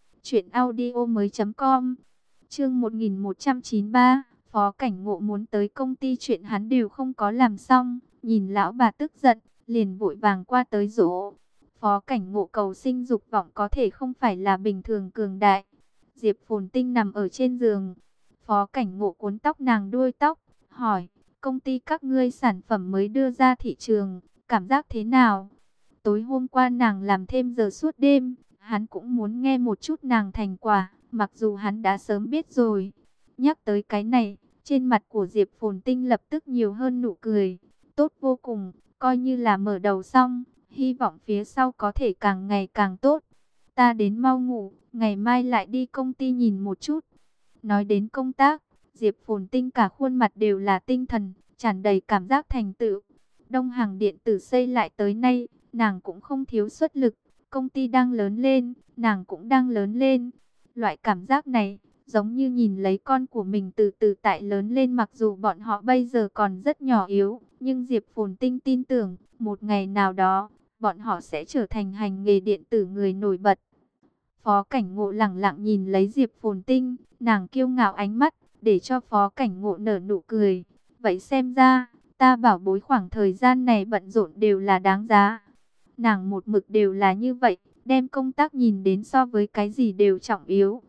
truyệnaudiomoi.com. Chương 1193, Phó Cảnh Ngộ muốn tới công ty, chuyện hắn đều không có làm xong, nhìn lão bà tức giận, liền vội vàng qua tới dỗ. Phó Cảnh Ngộ cầu sinh dục vọng có thể không phải là bình thường cường đại. Diệp Phồn Tinh nằm ở trên giường, Phó Cảnh Ngộ cuốn tóc nàng đuôi tóc, hỏi: "Công ty các ngươi sản phẩm mới đưa ra thị trường, cảm giác thế nào?" Tối hôm qua nàng làm thêm giờ suốt đêm, hắn cũng muốn nghe một chút nàng thành quả, mặc dù hắn đã sớm biết rồi. Nhắc tới cái này, trên mặt của Diệp Phồn Tinh lập tức nhiều hơn nụ cười. Tốt vô cùng, coi như là mở đầu xong, hy vọng phía sau có thể càng ngày càng tốt. Ta đến mau ngủ, ngày mai lại đi công ty nhìn một chút. Nói đến công tác, Diệp Phồn Tinh cả khuôn mặt đều là tinh thần, tràn đầy cảm giác thành tựu. Đông Hàng điện tử xây lại tới nay, nàng cũng không thiếu xuất lực. Công ty đang lớn lên, nàng cũng đang lớn lên. Loại cảm giác này, giống như nhìn lấy con của mình từ từ tại lớn lên. Mặc dù bọn họ bây giờ còn rất nhỏ yếu, nhưng Diệp Phồn Tinh tin tưởng, một ngày nào đó, bọn họ sẽ trở thành hành nghề điện tử người nổi bật. Phó Cảnh Ngộ lẳng lặng nhìn lấy Diệp Phồn Tinh, nàng kiêu ngạo ánh mắt, để cho Phó Cảnh Ngộ nở nụ cười. Vậy xem ra, ta bảo bối khoảng thời gian này bận rộn đều là đáng giá. Nàng một mực đều là như vậy, đem công tác nhìn đến so với cái gì đều trọng yếu.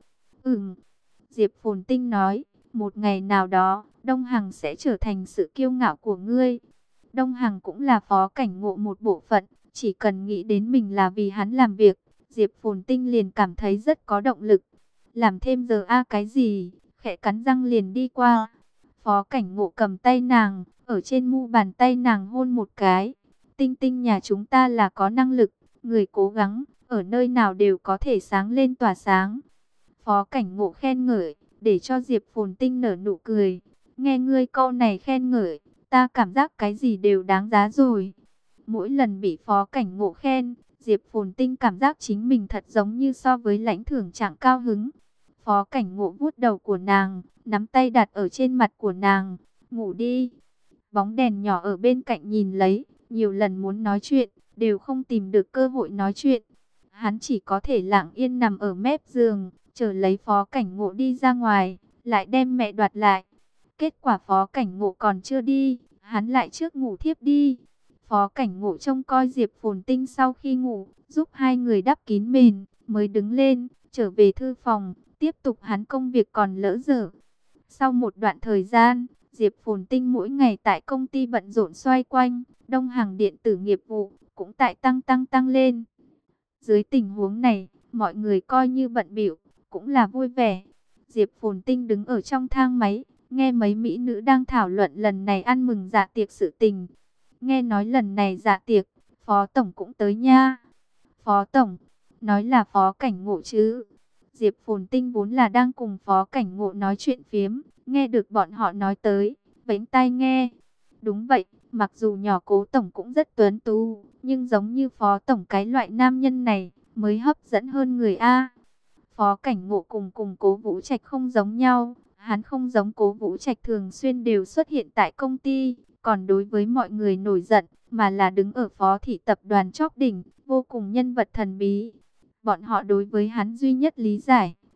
Diệp Phồn Tinh nói, một ngày nào đó, Đông Hằng sẽ trở thành sự kiêu ngạo của ngươi. Đông Hằng cũng là Phó Cảnh Ngộ một bộ phận, chỉ cần nghĩ đến mình là vì hắn làm việc, Diệp Phồn Tinh liền cảm thấy rất có động lực. Làm thêm giờ cái gì, khẽ cắn răng liền đi qua. Phó Cảnh Ngộ cầm tay nàng, ở trên mu bàn tay nàng hôn một cái. Tinh Tinh nhà chúng ta là có năng lực, người cố gắng, ở nơi nào đều có thể sáng lên tỏa sáng. Phó Cảnh Ngộ khen ngợi, để cho Diệp Phồn Tinh nở nụ cười. Nghe ngươi câu này khen ngợi, ta cảm giác cái gì đều đáng giá rồi. Mỗi lần bị Phó Cảnh Ngộ khen, Diệp Phồn Tinh cảm giác chính mình thật giống như so với lãnh thưởng trạng cao hứng. Phó Cảnh Ngộ vuốt đầu của nàng, nắm tay đặt ở trên mặt của nàng. Ngủ đi. Bóng đèn nhỏ ở bên cạnh nhìn lấy, nhiều lần muốn nói chuyện, đều không tìm được cơ hội nói chuyện. Hắn chỉ có thể lặng yên nằm ở mép giường, chờ lấy Phó Cảnh Ngộ đi ra ngoài, lại đem mẹ đoạt lại. Kết quả Phó Cảnh Ngộ còn chưa đi, hắn lại trước ngủ thiếp đi. Phó Cảnh Ngộ trông coi Diệp Phồn Tinh sau khi ngủ, giúp hai người đắp kín mền, mới đứng lên, trở về thư phòng, tiếp tục hắn công việc còn lỡ dở. Sau một đoạn thời gian, Diệp Phồn Tinh mỗi ngày tại công ty bận rộn xoay quanh, Đông Hàng điện tử nghiệp vụ cũng tại tăng lên. Dưới tình huống này, mọi người coi như bận bịu, cũng là vui vẻ. Diệp Phồn Tinh đứng ở trong thang máy, nghe mấy mỹ nữ đang thảo luận lần này ăn mừng dạ tiệc sự tình. Nghe nói lần này dạ tiệc, Phó Tổng cũng tới nha. Phó Tổng, nói là Phó Cảnh Ngộ chứ. Diệp Phồn Tinh vốn là đang cùng Phó Cảnh Ngộ nói chuyện phiếm, nghe được bọn họ nói tới, vẫy tai nghe. Đúng vậy, mặc dù nhỏ Cố Tổng cũng rất tuấn tú, nhưng giống như Phó Tổng cái loại nam nhân này, mới hấp dẫn hơn người A. Phó Cảnh Ngộ cùng Cố Vũ Trạch không giống nhau, hắn không giống Cố Vũ Trạch thường xuyên đều xuất hiện tại công ty, còn đối với mọi người nổi giận, mà là đứng ở Phó thị tập đoàn chóp đỉnh, vô cùng nhân vật thần bí. Bọn họ đối với hắn duy nhất lý giải,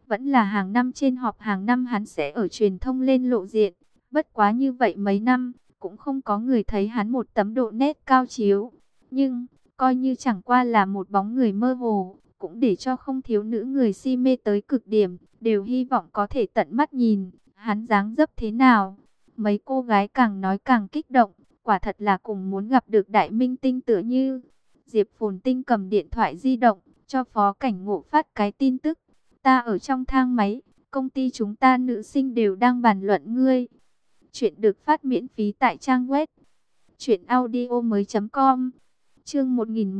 Vẫn là hàng năm trên họp hàng năm hắn sẽ ở truyền thông lên lộ diện. Bất quá như vậy mấy năm, cũng không có người thấy hắn một tấm độ nét cao chiếu. Nhưng, coi như chẳng qua là một bóng người mơ hồ, cũng để cho không thiếu nữ người si mê tới cực điểm, đều hy vọng có thể tận mắt nhìn, hắn dáng dấp thế nào. Mấy cô gái càng nói càng kích động, quả thật là cùng muốn gặp được đại minh tinh tựa như. Diệp Phồn Tinh cầm điện thoại di động, cho Phó Cảnh Ngộ phát cái tin tức. Ta ở trong thang máy, công ty chúng ta nữ sinh đều đang bàn luận ngươi. Chuyện được phát miễn phí tại trang web truyệnaudiomoi.com. Chương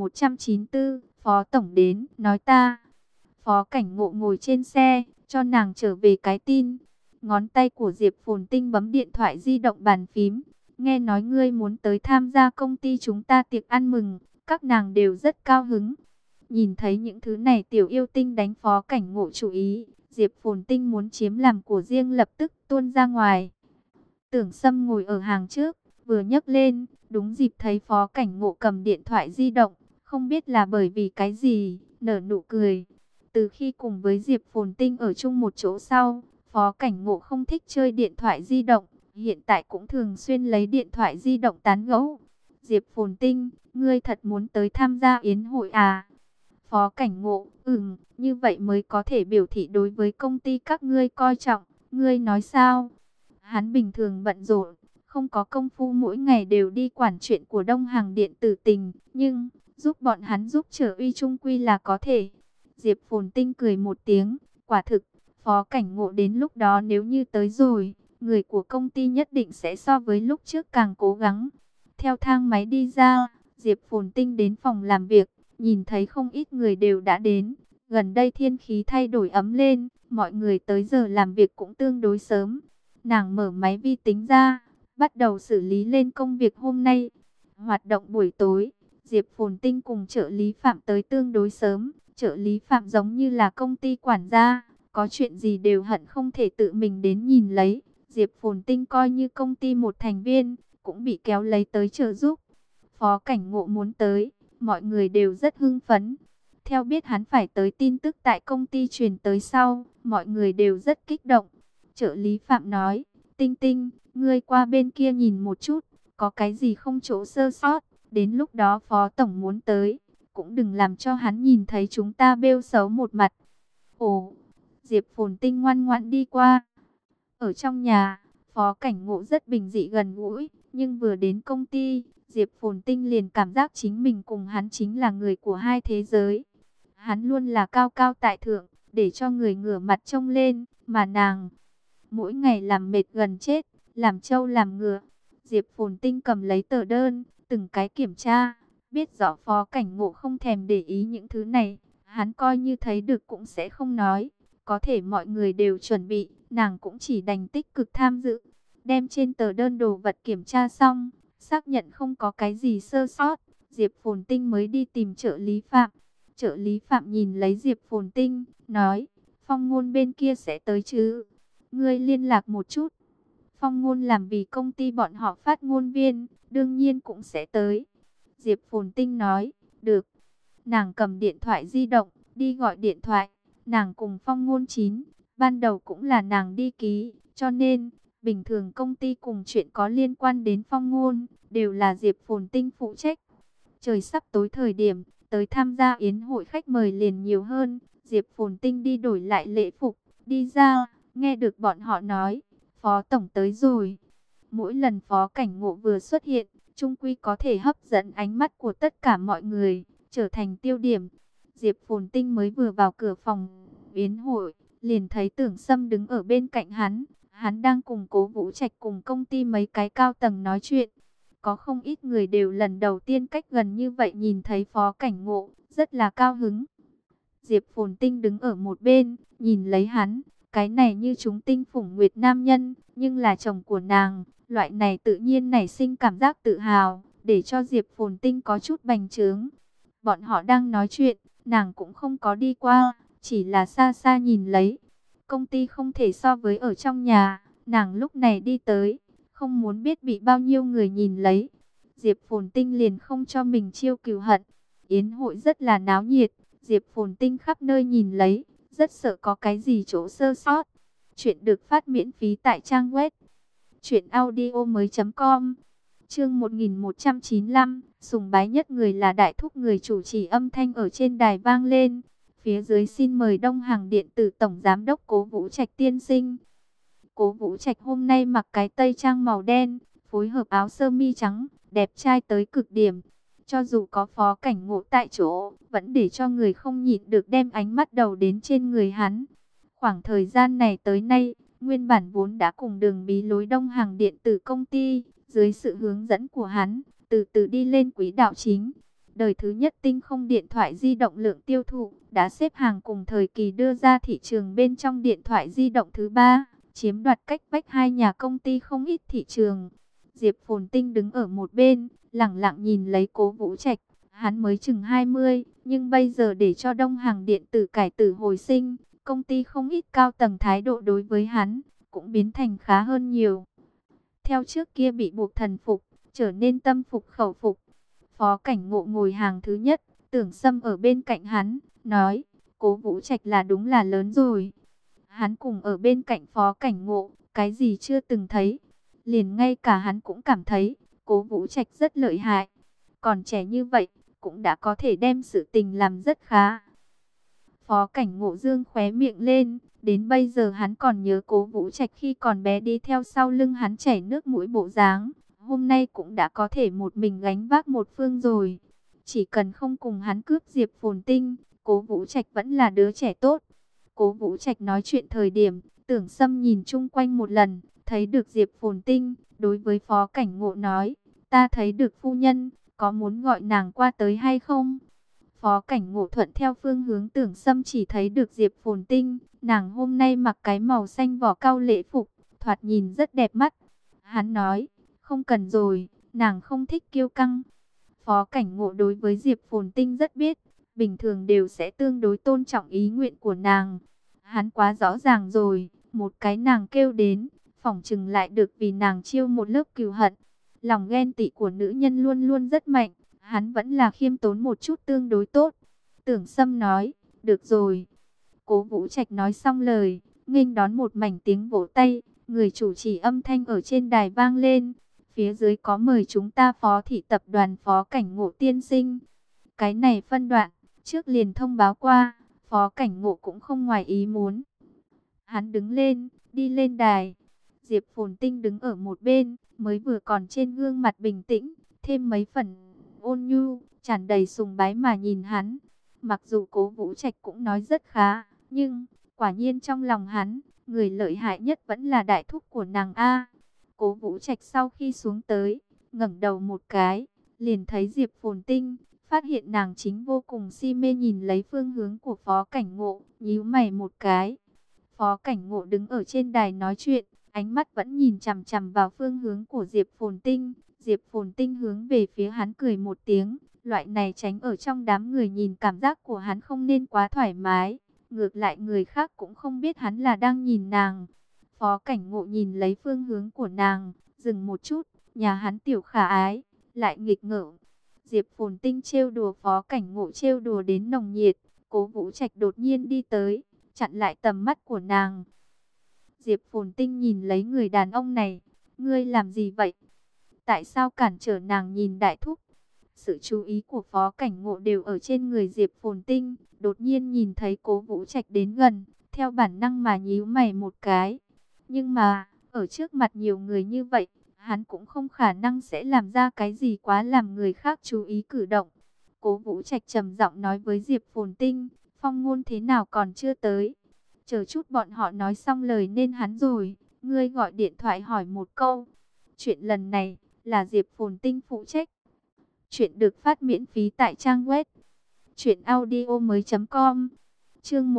1194, Phó Tổng đến, nói ta. Phó Cảnh Ngộ ngồi trên xe, cho nàng trở về cái tin. Ngón tay của Diệp Phồn Tinh bấm điện thoại di động bàn phím. Nghe nói ngươi muốn tới tham gia công ty chúng ta tiệc ăn mừng, các nàng đều rất cao hứng. Nhìn thấy những thứ này tiểu yêu tinh đánh Phó Cảnh Ngộ chú ý, Diệp Phồn Tinh muốn chiếm làm của riêng lập tức tuôn ra ngoài. Tưởng Sâm ngồi ở hàng trước, vừa nhấc lên, đúng dịp thấy Phó Cảnh Ngộ cầm điện thoại di động, không biết là bởi vì cái gì, nở nụ cười. Từ khi cùng với Diệp Phồn Tinh ở chung một chỗ sau, Phó Cảnh Ngộ không thích chơi điện thoại di động, hiện tại cũng thường xuyên lấy điện thoại di động tán gẫu. Diệp Phồn Tinh, ngươi thật muốn tới tham gia yến hội à? Phó Cảnh Ngộ, như vậy mới có thể biểu thị đối với công ty các ngươi coi trọng, ngươi nói sao? Hắn bình thường bận rộn, không có công phu mỗi ngày đều đi quản chuyện của Đông Hàng điện tử tình, nhưng giúp bọn hắn giúp trở uy trung quy là có thể. Diệp Phồn Tinh cười một tiếng, quả thực, Phó Cảnh Ngộ đến lúc đó nếu như tới rồi, người của công ty nhất định sẽ so với lúc trước càng cố gắng. Theo thang máy đi ra, Diệp Phồn Tinh đến phòng làm việc, nhìn thấy không ít người đều đã đến. Gần đây thiên khí thay đổi ấm lên, mọi người tới giờ làm việc cũng tương đối sớm. Nàng mở máy vi tính ra, bắt đầu xử lý lên công việc hôm nay. Hoạt động buổi tối, Diệp Phồn Tinh cùng trợ lý Phạm tới tương đối sớm. Trợ lý Phạm giống như là công ty quản gia, có chuyện gì đều hận không thể tự mình đến nhìn lấy. Diệp Phồn Tinh coi như công ty một thành viên, cũng bị kéo lấy tới trợ giúp. Phó Cảnh Ngộ muốn tới, mọi người đều rất hưng phấn. Theo biết hắn phải tới tin tức tại công ty truyền tới sau, mọi người đều rất kích động. Trợ lý Phạm nói, Tinh Tinh, ngươi qua bên kia nhìn một chút, có cái gì không chỗ sơ sót, đến lúc đó Phó Tổng muốn tới, cũng đừng làm cho hắn nhìn thấy chúng ta bêu xấu một mặt. Ồ, Diệp Phồn Tinh ngoan ngoãn đi qua. Ở trong nhà, Phó Cảnh Ngộ rất bình dị gần gũi, nhưng vừa đến công ty, Diệp Phồn Tinh liền cảm giác chính mình cùng hắn chính là người của hai thế giới. Hắn luôn là cao cao tại thượng, để cho người ngửa mặt trông lên, mà nàng mỗi ngày làm mệt gần chết, làm trâu làm ngựa. Diệp Phồn Tinh cầm lấy tờ đơn, từng cái kiểm tra, biết rõ Phó Cảnh Ngộ không thèm để ý những thứ này, hắn coi như thấy được cũng sẽ không nói. Có thể mọi người đều chuẩn bị, nàng cũng chỉ đành tích cực tham dự. Đem trên tờ đơn đồ vật kiểm tra xong, xác nhận không có cái gì sơ sót, Diệp Phồn Tinh mới đi tìm trợ lý Phạm. Trợ lý Phạm nhìn lấy Diệp Phồn Tinh, nói, Phong Ngôn bên kia sẽ tới chứ? Ngươi liên lạc một chút. Phong Ngôn làm vì công ty bọn họ phát ngôn viên, đương nhiên cũng sẽ tới. Diệp Phồn Tinh nói, được. Nàng cầm điện thoại di động, đi gọi điện thoại. Nàng cùng Phong Ngôn ban đầu cũng là nàng đi ký, cho nên bình thường công ty cùng chuyện có liên quan đến Phong Ngôn đều là Diệp Phồn Tinh phụ trách. Trời sắp tối thời điểm, tới tham gia yến hội khách mời liền nhiều hơn. Diệp Phồn Tinh đi đổi lại lễ phục, đi ra, nghe được bọn họ nói, Phó Tổng tới rồi. Mỗi lần Phó Cảnh Ngộ vừa xuất hiện, trung quy có thể hấp dẫn ánh mắt của tất cả mọi người, trở thành tiêu điểm. Diệp Phồn Tinh mới vừa vào cửa phòng yến hội, liền thấy Tưởng Sâm đứng ở bên cạnh hắn. Hắn đang cùng Cố Vũ Trạch cùng công ty mấy cái cao tầng nói chuyện. Có không ít người đều lần đầu tiên cách gần như vậy nhìn thấy Phó Cảnh Ngộ, rất là cao hứng. Diệp Phồn Tinh đứng ở một bên, nhìn lấy hắn. Cái này như chúng tinh phủng nguyệt nam nhân, nhưng là chồng của nàng. Loại này tự nhiên nảy sinh cảm giác tự hào, để cho Diệp Phồn Tinh có chút bành trướng. Bọn họ đang nói chuyện, nàng cũng không có đi qua, chỉ là xa xa nhìn lấy. Công ty không thể so với ở trong nhà, nàng lúc này đi tới, không muốn biết bị bao nhiêu người nhìn lấy. Diệp Phồn Tinh liền không cho mình chiêu cừu hận. Yến hội rất là náo nhiệt, Diệp Phồn Tinh khắp nơi nhìn lấy, rất sợ có cái gì chỗ sơ sót. Chuyện được phát miễn phí tại trang web truyệnaudiomoi.com. Chương 1195, sùng bái nhất người là đại thúc. Người chủ trì âm thanh ở trên đài vang lên. Phía dưới xin mời Đông Hàng điện tử tổng giám đốc Cố Vũ Trạch tiên sinh. Cố Vũ Trạch hôm nay mặc cái tây trang màu đen, phối hợp áo sơ mi trắng, đẹp trai tới cực điểm. Cho dù có Phó Cảnh Ngộ tại chỗ, vẫn để cho người không nhịn được đem ánh mắt đầu đến trên người hắn. Khoảng thời gian này tới nay, nguyên bản vốn đã cùng đường bí lối Đông Hàng điện tử công ty, dưới sự hướng dẫn của hắn, từ từ đi lên quỹ đạo chính. Đời thứ nhất tinh không điện thoại di động lượng tiêu thụ đã xếp hàng cùng thời kỳ đưa ra thị trường bên trong điện thoại di động thứ ba, chiếm đoạt cách vách hai nhà công ty không ít thị trường. Diệp Phồn Tinh đứng ở một bên, lẳng lặng nhìn lấy Cố Vũ Trạch. Hắn mới chừng 20, nhưng bây giờ để cho Đông Hàng điện tử cải tử hồi sinh, công ty không ít cao tầng thái độ đối với hắn cũng biến thành khá hơn nhiều. Theo trước kia bị buộc thần phục, trở nên tâm phục khẩu phục. Phó Cảnh Ngộ ngồi hàng thứ nhất, Tưởng Sâm ở bên cạnh hắn, nói, Cố Vũ Trạch là đúng là lớn rồi. Hắn cùng ở bên cạnh Phó Cảnh Ngộ, cái gì chưa từng thấy. Liền ngay cả hắn cũng cảm thấy, Cố Vũ Trạch rất lợi hại. Còn trẻ như vậy, cũng đã có thể đem sự tình làm rất khá. Phó Cảnh Ngộ dương khóe miệng lên, đến bây giờ hắn còn nhớ Cố Vũ Trạch khi còn bé đi theo sau lưng hắn chảy nước mũi bộ dáng. Hôm nay cũng đã có thể một mình gánh vác một phương rồi. Chỉ cần không cùng hắn cướp Diệp Phồn Tinh, Cố Vũ Trạch vẫn là đứa trẻ tốt. Cố Vũ Trạch nói chuyện thời điểm, Tưởng Sâm nhìn chung quanh một lần, thấy được Diệp Phồn Tinh, đối với Phó Cảnh Ngộ nói, ta thấy được phu nhân, có muốn gọi nàng qua tới hay không? Phó Cảnh Ngộ thuận theo phương hướng Tưởng Sâm chỉ thấy được Diệp Phồn Tinh, nàng hôm nay mặc cái màu xanh vỏ cao lễ phục, thoạt nhìn rất đẹp mắt. Hắn nói, không cần rồi, nàng không thích kiêu căng. Phó Cảnh Ngộ đối với Diệp Phồn Tinh rất biết, bình thường đều sẽ tương đối tôn trọng ý nguyện của nàng. Hắn quá rõ ràng rồi, một cái nàng kêu đến, phỏng chừng lại được vì nàng chiêu một lớp cừu hận. Lòng ghen tị của nữ nhân luôn luôn rất mạnh, hắn vẫn là khiêm tốn một chút tương đối tốt. Tưởng Sâm nói, được rồi. Cố Vũ Trạch nói xong lời, nghênh đón một mảnh tiếng vỗ tay, người chủ trì âm thanh ở trên đài vang lên. Phía dưới có mời chúng ta Phó thị tập đoàn Phó Cảnh Ngộ tiên sinh. Cái này phân đoạn, trước liền thông báo qua, Phó Cảnh Ngộ cũng không ngoài ý muốn. Hắn đứng lên, đi lên đài. Diệp Phồn Tinh đứng ở một bên, mới vừa còn trên gương mặt bình tĩnh, thêm mấy phần ôn nhu, tràn đầy sùng bái mà nhìn hắn. Mặc dù Cố Vũ Trạch cũng nói rất khá, nhưng quả nhiên trong lòng hắn, người lợi hại nhất vẫn là đại thúc của nàng A. Cố Vũ Trạch sau khi xuống tới, ngẩng đầu một cái, liền thấy Diệp Phồn Tinh, phát hiện nàng chính vô cùng si mê nhìn lấy phương hướng của Phó Cảnh Ngộ, nhíu mày một cái. Phó Cảnh Ngộ đứng ở trên đài nói chuyện, ánh mắt vẫn nhìn chằm chằm vào phương hướng của Diệp Phồn Tinh. Diệp Phồn Tinh hướng về phía hắn cười một tiếng, loại này tránh ở trong đám người nhìn cảm giác của hắn không nên quá thoải mái. Ngược lại người khác cũng không biết hắn là đang nhìn nàng. Phó Cảnh Ngộ nhìn lấy phương hướng của nàng, dừng một chút, nhà hắn tiểu khả ái, lại nghịch ngợm. Diệp Phồn Tinh trêu đùa Phó Cảnh Ngộ trêu đùa đến nồng nhiệt, Cố Vũ Trạch đột nhiên đi tới, chặn lại tầm mắt của nàng. Diệp Phồn Tinh nhìn lấy người đàn ông này, ngươi làm gì vậy? Tại sao cản trở nàng nhìn đại thúc? Sự chú ý của Phó Cảnh Ngộ đều ở trên người Diệp Phồn Tinh, đột nhiên nhìn thấy Cố Vũ Trạch đến gần, theo bản năng mà nhíu mày một cái. Nhưng mà, ở trước mặt nhiều người như vậy, hắn cũng không khả năng sẽ làm ra cái gì quá làm người khác chú ý cử động. Cố Vũ Trạch trầm giọng nói với Diệp Phồn Tinh, Phong Ngôn thế nào còn chưa tới? Chờ chút bọn họ nói xong lời nên hắn rồi, ngươi gọi điện thoại hỏi một câu. Chuyện lần này là Diệp Phồn Tinh phụ trách. Chuyện được phát miễn phí tại trang web truyệnaudiomoi.com. Chương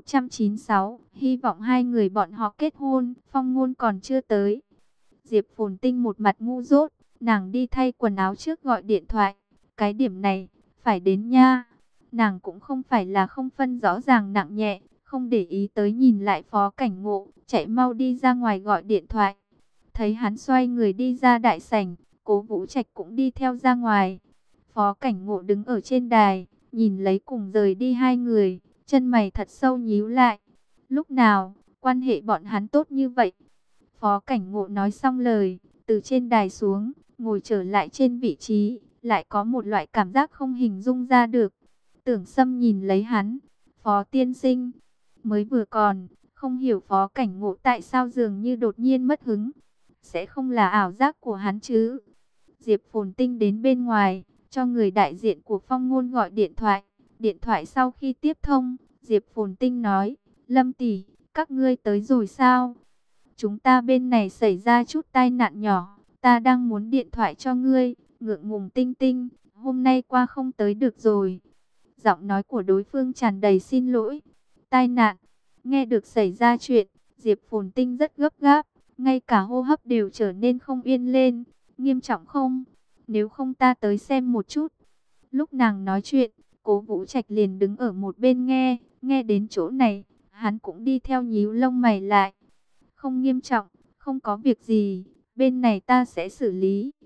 1196, hy vọng hai người bọn họ kết hôn, Phong Ngôn còn chưa tới. Diệp Phồn Tinh một mặt ngu dốt, nàng đi thay quần áo trước gọi điện thoại, cái điểm này phải đến nha. Nàng cũng không phải là không phân rõ ràng nặng nhẹ, không để ý tới nhìn lại Phó Cảnh Ngộ, chạy mau đi ra ngoài gọi điện thoại. Thấy hắn xoay người đi ra đại sảnh, Cố Vũ Trạch cũng đi theo ra ngoài. Phó Cảnh Ngộ đứng ở trên đài, nhìn lấy cùng rời đi hai người, Chân mày thật sâu nhíu lại. Lúc nào, quan hệ bọn hắn tốt như vậy? Phó Cảnh Ngộ nói xong lời, từ trên đài xuống, ngồi trở lại trên vị trí, lại có một loại cảm giác không hình dung ra được. Tưởng Sâm nhìn lấy hắn, Phó tiên sinh, mới vừa còn, không hiểu Phó Cảnh Ngộ tại sao dường như đột nhiên mất hứng. Sẽ không là ảo giác của hắn chứ? Diệp Phồn Tinh đến bên ngoài, cho người đại diện của Phong Ngôn gọi điện thoại. Điện thoại sau khi tiếp thông, Diệp Phồn Tinh nói, Lâm tỷ, các ngươi tới rồi sao? Chúng ta bên này xảy ra chút tai nạn nhỏ, ta đang muốn điện thoại cho ngươi, ngượng ngùng Tinh Tinh, hôm nay qua không tới được rồi. Giọng nói của đối phương tràn đầy xin lỗi. Tai nạn, nghe được xảy ra chuyện, Diệp Phồn Tinh rất gấp gáp, ngay cả hô hấp đều trở nên không yên lên. Nghiêm trọng không? Nếu không ta tới xem một chút. Lúc nàng nói chuyện, Cố Vũ Trạch liền đứng ở một bên nghe đến chỗ này, hắn cũng đi theo nhíu lông mày lại. Không nghiêm trọng, không có việc gì, bên này ta sẽ xử lý.